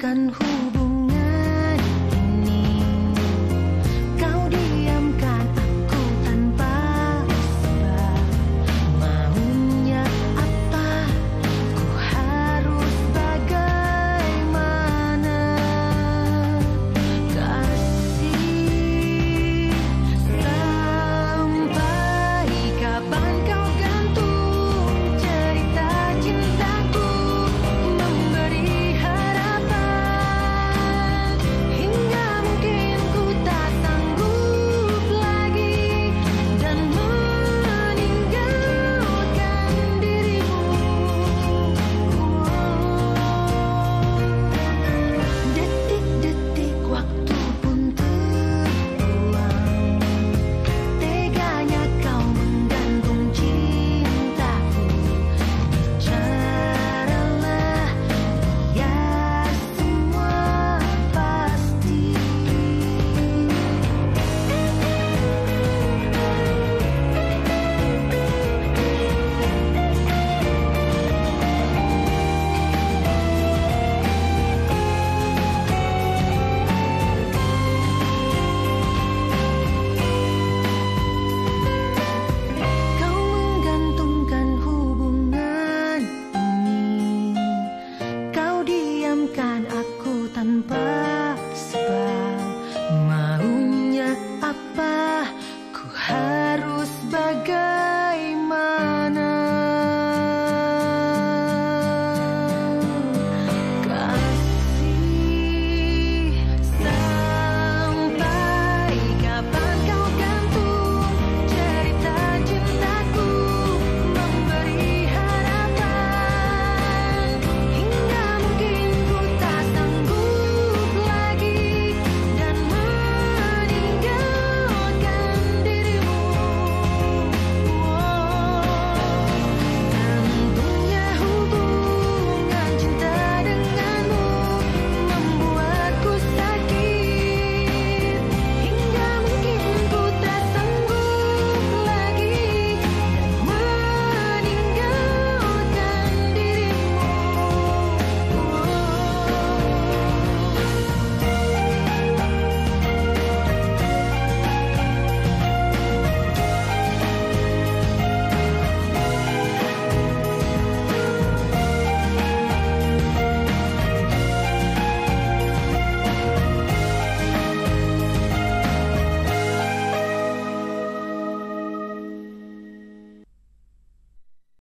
gantungkan hubungan ini. Kau diamkan aku tanpa sebab. Maunya apa? Ku harus bagaimana? Kasih, sampai kapan kau gantung cerita cintaku, memberi harapan hingga mungkin ku tak sanggup lagi dan meninggalkan dirimu. Detik-detik waktu pun terbuang, teganya kau menggantung cintaku. Bicaralah, biar semua pasti. Kau menggantungkan hubungan ini. Kau diamkan aku tanpa